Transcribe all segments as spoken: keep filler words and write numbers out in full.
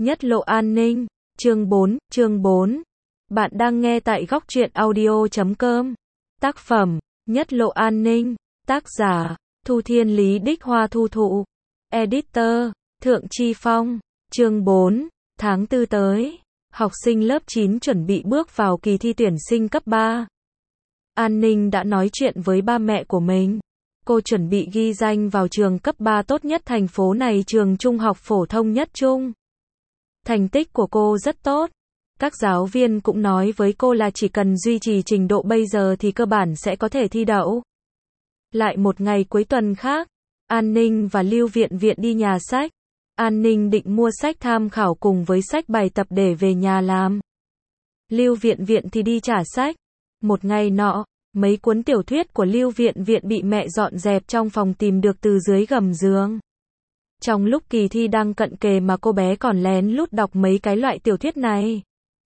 Nhất lộ an ninh. Chương bốn, chương bốn. Bạn đang nghe tại góc truyện audio chấm com. Tác phẩm, Nhất lộ an ninh. Tác giả, Thu Thiên Lý Đích Hoa Thu Thụ. Editor, Thượng Chi Phong. Chương bốn, tháng tư tới. Học sinh lớp chín chuẩn bị bước vào kỳ thi tuyển sinh cấp ba. An Ninh đã nói chuyện với ba mẹ của mình. Cô chuẩn bị ghi danh vào trường cấp ba tốt nhất thành phố này, trường trung học phổ thông nhất trung. Thành tích của cô rất tốt. Các giáo viên cũng nói với cô là chỉ cần duy trì trình độ bây giờ thì cơ bản sẽ có thể thi đậu. Lại một ngày cuối tuần khác, An Ninh và Lưu Viện Viện đi nhà sách. An Ninh định mua sách tham khảo cùng với sách bài tập để về nhà làm. Lưu Viện Viện thì đi trả sách. Một ngày nọ, mấy cuốn tiểu thuyết của Lưu Viện Viện bị mẹ dọn dẹp trong phòng tìm được từ dưới gầm giường. Trong lúc kỳ thi đang cận kề mà cô bé còn lén lút đọc mấy cái loại tiểu thuyết này.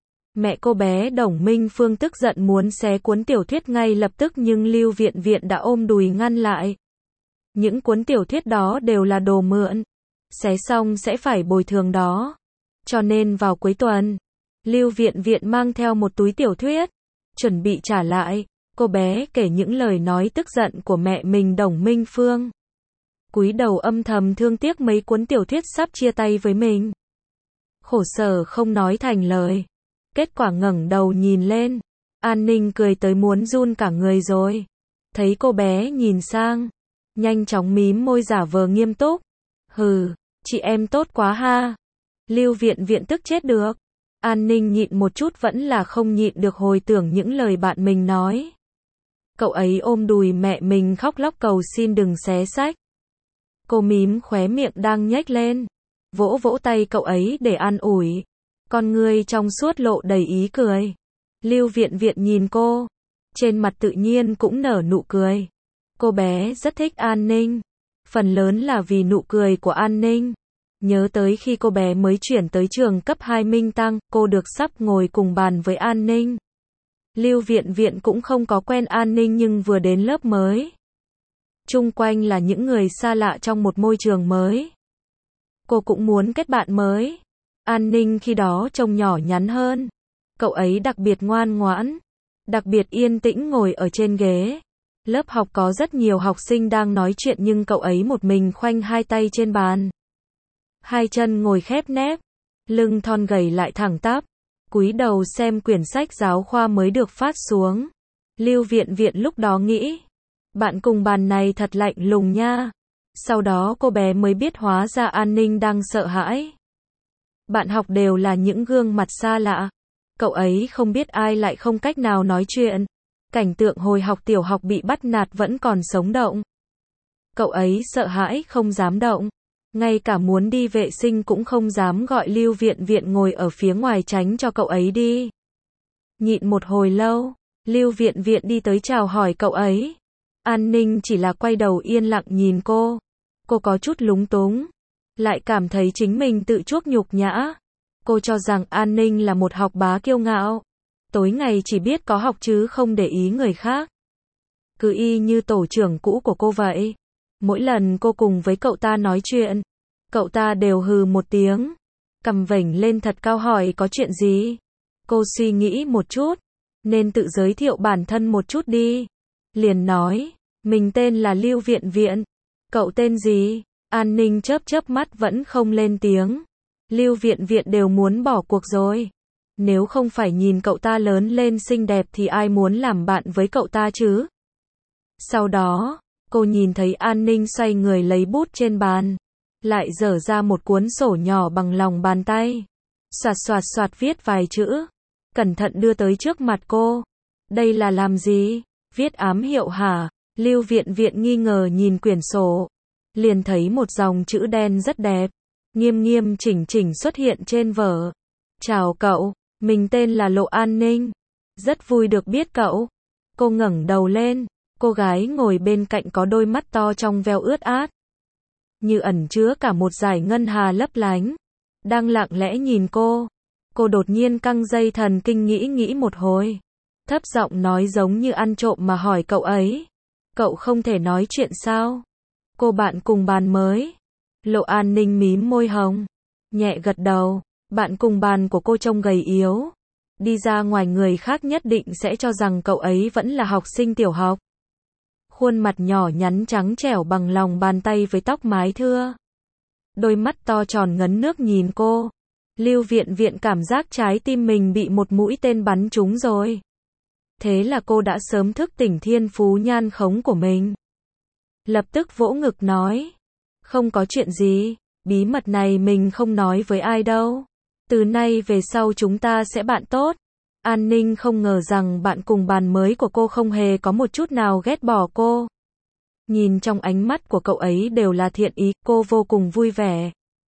Mẹ cô bé Đồng Minh Phương tức giận muốn xé cuốn tiểu thuyết ngay lập tức, nhưng Lưu Viện Viện đã ôm đùi ngăn lại. Những cuốn tiểu thuyết đó đều là đồ mượn. Xé xong sẽ phải bồi thường đó. Cho nên vào cuối tuần, Lưu Viện Viện mang theo một túi tiểu thuyết, chuẩn bị trả lại. Cô bé kể những lời nói tức giận của mẹ mình Đồng Minh Phương. Cúi đầu âm thầm thương tiếc mấy cuốn tiểu thuyết sắp chia tay với mình. Khổ sở không nói thành lời. Kết quả ngẩng đầu nhìn lên, An Ninh cười tới muốn run cả người rồi. Thấy cô bé nhìn sang, nhanh chóng mím môi giả vờ nghiêm túc. Hừ, chị em tốt quá ha. Lưu Viện Viện tức chết được. An Ninh nhịn một chút vẫn là không nhịn được hồi tưởng những lời bạn mình nói. Cậu ấy ôm đùi mẹ mình khóc lóc cầu xin đừng xé sách. Cô mím khóe miệng đang nhếch lên, vỗ vỗ tay cậu ấy để an ủi. Con ngươi trong suốt lộ đầy ý cười. Lưu Viện Viện nhìn cô, trên mặt tự nhiên cũng nở nụ cười. Cô bé rất thích An Ninh, phần lớn là vì nụ cười của An Ninh. Nhớ tới khi cô bé mới chuyển tới trường cấp hai Minh Tăng, cô được sắp ngồi cùng bàn với An Ninh. Lưu Viện Viện cũng không có quen An Ninh nhưng vừa đến lớp mới, chung quanh là những người xa lạ trong một môi trường mới. Cô cũng muốn kết bạn mới. An Ninh khi đó trông nhỏ nhắn hơn. Cậu ấy đặc biệt ngoan ngoãn, đặc biệt yên tĩnh ngồi ở trên ghế. Lớp học có rất nhiều học sinh đang nói chuyện nhưng cậu ấy một mình khoanh hai tay trên bàn. Hai chân ngồi khép nép, lưng thon gầy lại thẳng tắp, cúi đầu xem quyển sách giáo khoa mới được phát xuống. Lưu Viện Viện lúc đó nghĩ, bạn cùng bàn này thật lạnh lùng nha. Sau đó cô bé mới biết hóa ra An Ninh đang sợ hãi. Bạn học đều là những gương mặt xa lạ. Cậu ấy không biết ai lại không cách nào nói chuyện. Cảnh tượng hồi học tiểu học bị bắt nạt vẫn còn sống động. Cậu ấy sợ hãi không dám động. Ngay cả muốn đi vệ sinh cũng không dám gọi Lưu Viện Viện ngồi ở phía ngoài tránh cho cậu ấy đi. Nhịn một hồi lâu, Lưu Viện Viện đi tới chào hỏi cậu ấy. An Ninh chỉ là quay đầu yên lặng nhìn cô. Cô có chút lúng túng, lại cảm thấy chính mình tự chuốc nhục nhã. Cô cho rằng An Ninh là một học bá kiêu ngạo, tối ngày chỉ biết có học chứ không để ý người khác. Cứ y như tổ trưởng cũ của cô vậy. Mỗi lần cô cùng với cậu ta nói chuyện, cậu ta đều hừ một tiếng, cầm vểnh lên thật cao hỏi có chuyện gì. Cô suy nghĩ một chút, nên tự giới thiệu bản thân một chút đi. Liền nói, mình tên là Lưu Viện Viện. Cậu tên gì? An Ninh chớp chớp mắt vẫn không lên tiếng. Lưu Viện Viện đều muốn bỏ cuộc rồi. Nếu không phải nhìn cậu ta lớn lên xinh đẹp thì ai muốn làm bạn với cậu ta chứ? Sau đó, cô nhìn thấy An Ninh xoay người lấy bút trên bàn, lại dở ra một cuốn sổ nhỏ bằng lòng bàn tay. Soạt soạt soạt viết vài chữ, cẩn thận đưa tới trước mặt cô. Đây là làm gì? Viết ám hiệu hả? Lưu Viện Viện nghi ngờ nhìn quyển sổ, liền thấy một dòng chữ đen rất đẹp, nghiêm nghiêm chỉnh chỉnh xuất hiện trên vở. Chào cậu, mình tên là Lộ An Ninh. Rất vui được biết cậu. Cô ngẩng đầu lên, cô gái ngồi bên cạnh có đôi mắt to trong veo ướt át, như ẩn chứa cả một dải ngân hà lấp lánh, đang lặng lẽ nhìn cô. Cô đột nhiên căng dây thần kinh nghĩ nghĩ một hồi, thấp giọng nói giống như ăn trộm mà hỏi cậu ấy. Cậu không thể nói chuyện sao? Cô bạn cùng bàn mới. Lộ An Ninh mím môi hồng, nhẹ gật đầu. Bạn cùng bàn của cô trông gầy yếu. Đi ra ngoài người khác nhất định sẽ cho rằng cậu ấy vẫn là học sinh tiểu học. Khuôn mặt nhỏ nhắn trắng trẻo bằng lòng bàn tay với tóc mái thưa. Đôi mắt to tròn ngấn nước nhìn cô. Lưu Viện Viện cảm giác trái tim mình bị một mũi tên bắn trúng rồi. Thế là cô đã sớm thức tỉnh thiên phú nhan khống của mình. Lập tức vỗ ngực nói. Không có chuyện gì, bí mật này mình không nói với ai đâu. Từ nay về sau chúng ta sẽ bạn tốt. An Ninh không ngờ rằng bạn cùng bàn mới của cô không hề có một chút nào ghét bỏ cô. Nhìn trong ánh mắt của cậu ấy đều là thiện ý, cô vô cùng vui vẻ.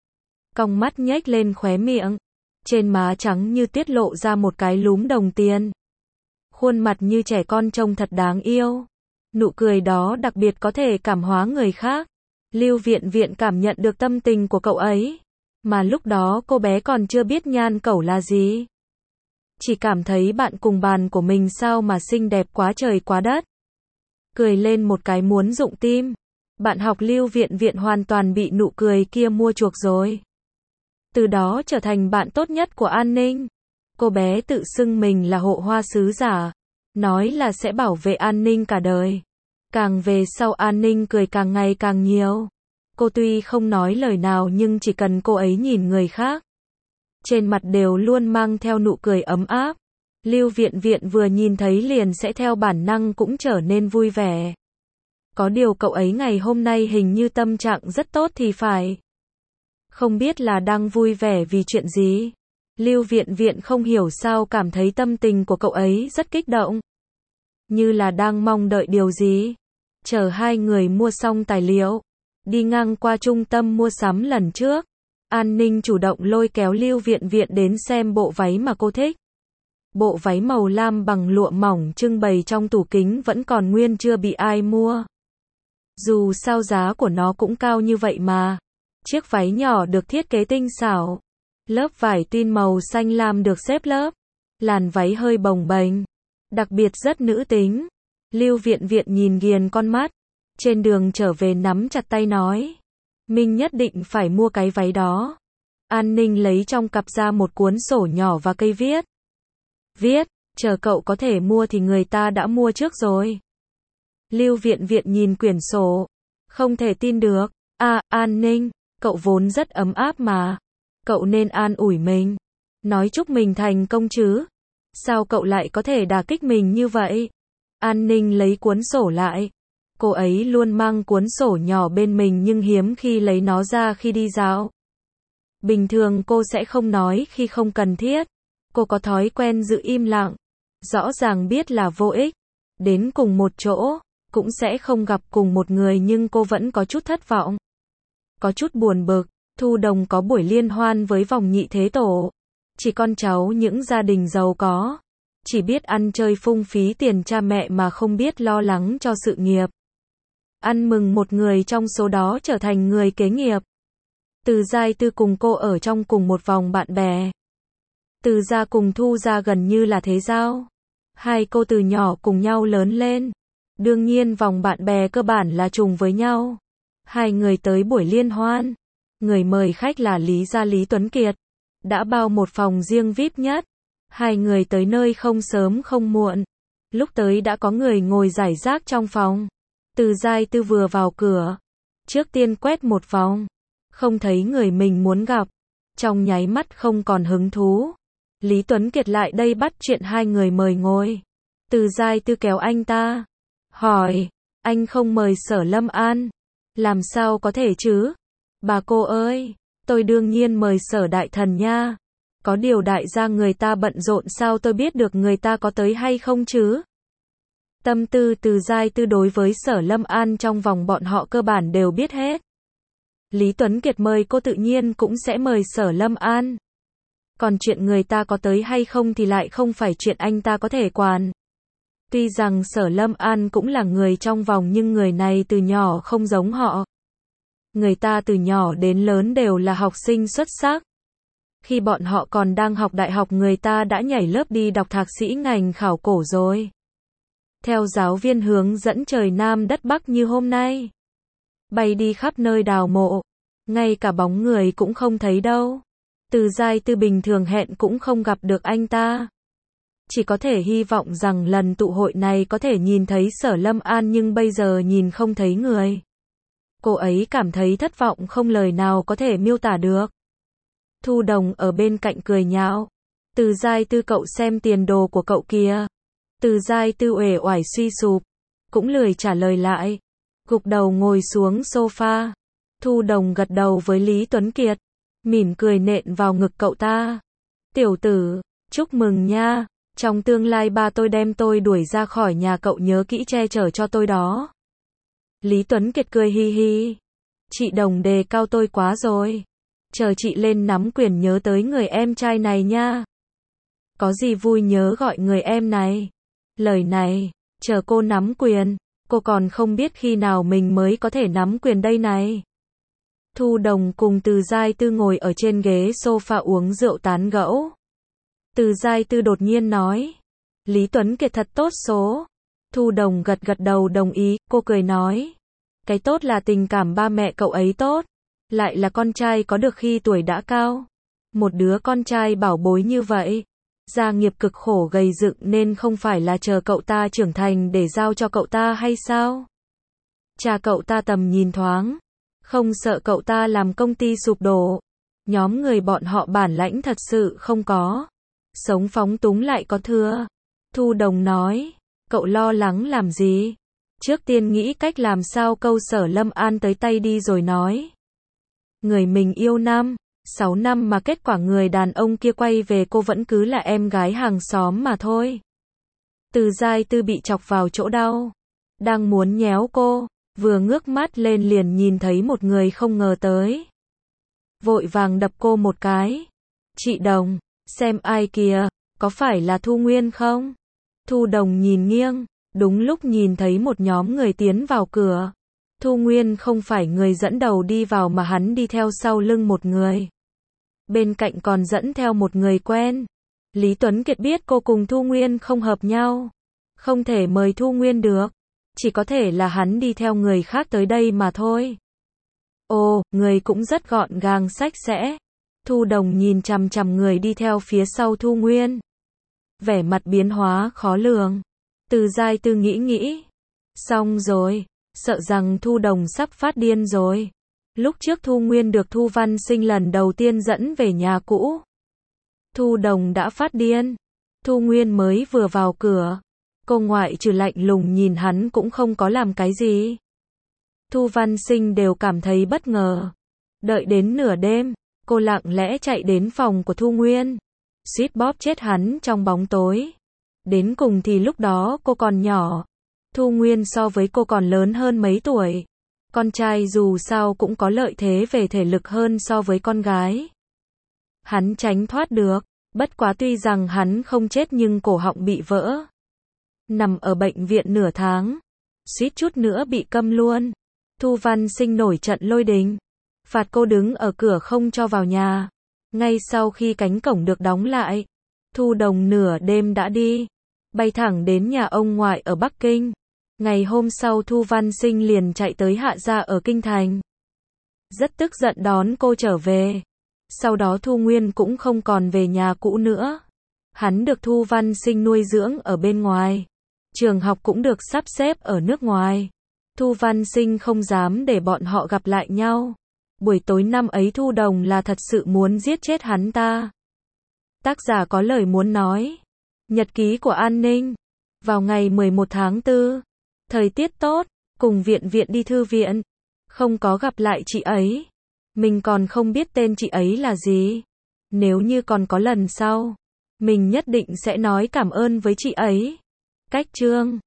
Cong mắt nhếch lên khóe miệng. Trên má trắng như tiết lộ ra một cái lúm đồng tiền. Khuôn mặt như trẻ con trông thật đáng yêu. Nụ cười đó đặc biệt có thể cảm hóa người khác. Lưu Viện Viện cảm nhận được tâm tình của cậu ấy. Mà lúc đó cô bé còn chưa biết nhan cẩu là gì. Chỉ cảm thấy bạn cùng bàn của mình sao mà xinh đẹp quá trời quá đất. Cười lên một cái muốn rụng tim. Bạn học Lưu Viện Viện hoàn toàn bị nụ cười kia mua chuộc rồi. Từ đó trở thành bạn tốt nhất của An Ninh. Cô bé tự xưng mình là hộ hoa sứ giả. Nói là sẽ bảo vệ An Ninh cả đời. Càng về sau An Ninh cười càng ngày càng nhiều. Cô tuy không nói lời nào nhưng chỉ cần cô ấy nhìn người khác. Trên mặt đều luôn mang theo nụ cười ấm áp. Lưu Viện Viện vừa nhìn thấy liền sẽ theo bản năng cũng trở nên vui vẻ. Có điều cậu ấy ngày hôm nay hình như tâm trạng rất tốt thì phải. Không biết là đang vui vẻ vì chuyện gì. Lưu Viện Viện không hiểu sao cảm thấy tâm tình của cậu ấy rất kích động. Như là đang mong đợi điều gì. Chờ hai người mua xong tài liệu. Đi ngang qua trung tâm mua sắm lần trước. An Ninh chủ động lôi kéo Lưu Viện Viện đến xem bộ váy mà cô thích. Bộ váy màu lam bằng lụa mỏng trưng bày trong tủ kính vẫn còn nguyên chưa bị ai mua. Dù sao giá của nó cũng cao như vậy mà. Chiếc váy nhỏ được thiết kế tinh xảo. Lớp vải tin màu xanh lam được xếp lớp. Làn váy hơi bồng bềnh. Đặc biệt rất nữ tính. Lưu Viện Viện nhìn nghiền con mắt. Trên đường trở về nắm chặt tay nói. Mình nhất định phải mua cái váy đó. An Ninh lấy trong cặp ra một cuốn sổ nhỏ và cây viết. Viết, chờ cậu có thể mua thì người ta đã mua trước rồi. Lưu Viện Viện nhìn quyển sổ. Không thể tin được. À, An Ninh, cậu vốn rất ấm áp mà. Cậu nên an ủi mình. Nói chúc mình thành công chứ. Sao cậu lại có thể đả kích mình như vậy? An Ninh lấy cuốn sổ lại. Cô ấy luôn mang cuốn sổ nhỏ bên mình nhưng hiếm khi lấy nó ra khi đi dạo. Bình thường cô sẽ không nói khi không cần thiết. Cô có thói quen giữ im lặng. Rõ ràng biết là vô ích. Đến cùng một chỗ, cũng sẽ không gặp cùng một người nhưng cô vẫn có chút thất vọng. Có chút buồn bực, Thu Đồng có buổi liên hoan với vòng nhị thế tổ. Chỉ con cháu những gia đình giàu có. Chỉ biết ăn chơi phung phí tiền cha mẹ mà không biết lo lắng cho sự nghiệp. Ăn mừng một người trong số đó trở thành người kế nghiệp. Từ Giai Tư cùng cô ở trong cùng một vòng bạn bè. Từ Gia cùng Thu Gia gần như là thế giao. Hai cô từ nhỏ cùng nhau lớn lên. Đương nhiên vòng bạn bè cơ bản là trùng với nhau. Hai người tới buổi liên hoan. Người mời khách là Lý Gia Lý Tuấn Kiệt. Đã bao một phòng riêng vi ai pi nhất. Hai người tới nơi không sớm không muộn. Lúc tới đã có người ngồi rải rác trong phòng. Từ Giai Tư vừa vào cửa. Trước tiên quét một vòng. Không thấy người mình muốn gặp. Trong nháy mắt không còn hứng thú. Lý Tuấn Kiệt lại đây bắt chuyện hai người mời ngồi. Từ Giai Tư kéo anh ta. Hỏi. Anh không mời Sở Lâm An. Làm sao có thể chứ? Bà cô ơi. Tôi đương nhiên mời Sở Đại Thần nha. Có điều đại gia người ta bận rộn sao tôi biết được người ta có tới hay không chứ? Tâm tư Từ Giai Tư đối với Sở Lâm An trong vòng bọn họ cơ bản đều biết hết. Lý Tuấn Kiệt mời cô tự nhiên cũng sẽ mời Sở Lâm An. Còn chuyện người ta có tới hay không thì lại không phải chuyện anh ta có thể quản. Tuy rằng Sở Lâm An cũng là người trong vòng nhưng người này từ nhỏ không giống họ. Người ta từ nhỏ đến lớn đều là học sinh xuất sắc. Khi bọn họ còn đang học đại học người ta đã nhảy lớp đi đọc thạc sĩ ngành khảo cổ rồi. Theo giáo viên hướng dẫn trời Nam đất Bắc như hôm nay. Bay đi khắp nơi đào mộ. Ngay cả bóng người cũng không thấy đâu. Từ Giai Tư bình thường hẹn cũng không gặp được anh ta. Chỉ có thể hy vọng rằng lần tụ hội này có thể nhìn thấy Sở Lâm An, nhưng bây giờ nhìn không thấy người. Cô ấy cảm thấy thất vọng không lời nào có thể miêu tả được. Thu Đồng ở bên cạnh cười nhạo. Từ Giai Tư, cậu xem tiền đồ của cậu kìa. Từ Giai Tư uể oải suy sụp, cũng lười trả lời lại, gục đầu ngồi xuống sofa. Thu Đồng gật đầu với Lý Tuấn Kiệt, mỉm cười nện vào ngực cậu ta. Tiểu tử, chúc mừng nha, trong tương lai ba tôi đem tôi đuổi ra khỏi nhà, cậu nhớ kỹ che chở cho tôi đó. Lý Tuấn Kiệt cười hi hi. Chị Đồng đề cao tôi quá rồi. Chờ chị lên nắm quyền nhớ tới người em trai này nha. Có gì vui nhớ gọi người em này. Lời này, chờ cô nắm quyền, cô còn không biết khi nào mình mới có thể nắm quyền đây này. Thu Đồng cùng Từ Giai Tư ngồi ở trên ghế sofa uống rượu tán gẫu. Từ Giai Tư đột nhiên nói, Lý Tuấn Kiệt thật tốt số. Thu Đồng gật gật đầu đồng ý, cô cười nói, cái tốt là tình cảm ba mẹ cậu ấy tốt, lại là con trai có được khi tuổi đã cao. Một đứa con trai bảo bối như vậy, gia nghiệp cực khổ gầy dựng nên không phải là chờ cậu ta trưởng thành để giao cho cậu ta hay sao? Cha cậu ta tầm nhìn thoáng, không sợ cậu ta làm công ty sụp đổ. Nhóm người bọn họ bản lãnh thật sự không có, sống phóng túng lại có thừa. Thu Đồng nói, cậu lo lắng làm gì? Trước tiên nghĩ cách làm sao câu Sở Lâm An tới tay đi rồi nói. Người mình yêu năm, sáu năm mà kết quả người đàn ông kia quay về cô vẫn cứ là em gái hàng xóm mà thôi. Từ Giai Tư bị chọc vào chỗ đau, đang muốn nhéo cô, vừa ngước mắt lên liền nhìn thấy một người không ngờ tới. Vội vàng đập cô một cái. Chị Đồng, xem ai kìa, có phải là Thu Nguyên không? Thu Đồng nhìn nghiêng, đúng lúc nhìn thấy một nhóm người tiến vào cửa. Thu Nguyên không phải người dẫn đầu đi vào mà hắn đi theo sau lưng một người. Bên cạnh còn dẫn theo một người quen. Lý Tuấn Kiệt biết cô cùng Thu Nguyên không hợp nhau, không thể mời Thu Nguyên được, chỉ có thể là hắn đi theo người khác tới đây mà thôi. Ồ, người cũng rất gọn gàng sạch sẽ. Thu Đồng nhìn chằm chằm người đi theo phía sau Thu Nguyên, vẻ mặt biến hóa khó lường. Từ Giai Tư nghĩ nghĩ, xong rồi, sợ rằng Thu Đồng sắp phát điên rồi. Lúc trước Thu Nguyên được Thu Văn Sinh lần đầu tiên dẫn về nhà cũ, Thu Đồng đã phát điên. Thu Nguyên mới vừa vào cửa, cô ngoại trừ lạnh lùng nhìn hắn cũng không có làm cái gì. Thu Văn Sinh đều cảm thấy bất ngờ. Đợi đến nửa đêm, cô lặng lẽ chạy đến phòng của Thu Nguyên, suýt bóp chết hắn trong bóng tối. Đến cùng thì lúc đó cô còn nhỏ, Thu Nguyên so với cô còn lớn hơn mấy tuổi. Con trai dù sao cũng có lợi thế về thể lực hơn so với con gái. Hắn tránh thoát được, bất quá tuy rằng hắn không chết nhưng cổ họng bị vỡ. Nằm ở bệnh viện nửa tháng, suýt chút nữa bị câm luôn. Thu Văn Sinh nổi trận lôi đình, phạt cô đứng ở cửa không cho vào nhà. Ngay sau khi cánh cổng được đóng lại, Thu Đồng nửa đêm đã đi, bay thẳng đến nhà ông ngoại ở Bắc Kinh. Ngày hôm sau Thu Văn Sinh liền chạy tới Hạ gia ở Kinh Thành. Rất tức giận đón cô trở về. Sau đó Thu Nguyên cũng không còn về nhà cũ nữa. Hắn được Thu Văn Sinh nuôi dưỡng ở bên ngoài. Trường học cũng được sắp xếp ở nước ngoài. Thu Văn Sinh không dám để bọn họ gặp lại nhau. Buổi tối năm ấy Thu Đồng là thật sự muốn giết chết hắn ta. Tác giả có lời muốn nói. Nhật ký của An Ninh. Vào ngày mười một tháng tư, thời tiết tốt, cùng Viện Viện đi thư viện. Không có gặp lại chị ấy. Mình còn không biết tên chị ấy là gì. Nếu như còn có lần sau, mình nhất định sẽ nói cảm ơn với chị ấy. Cách chương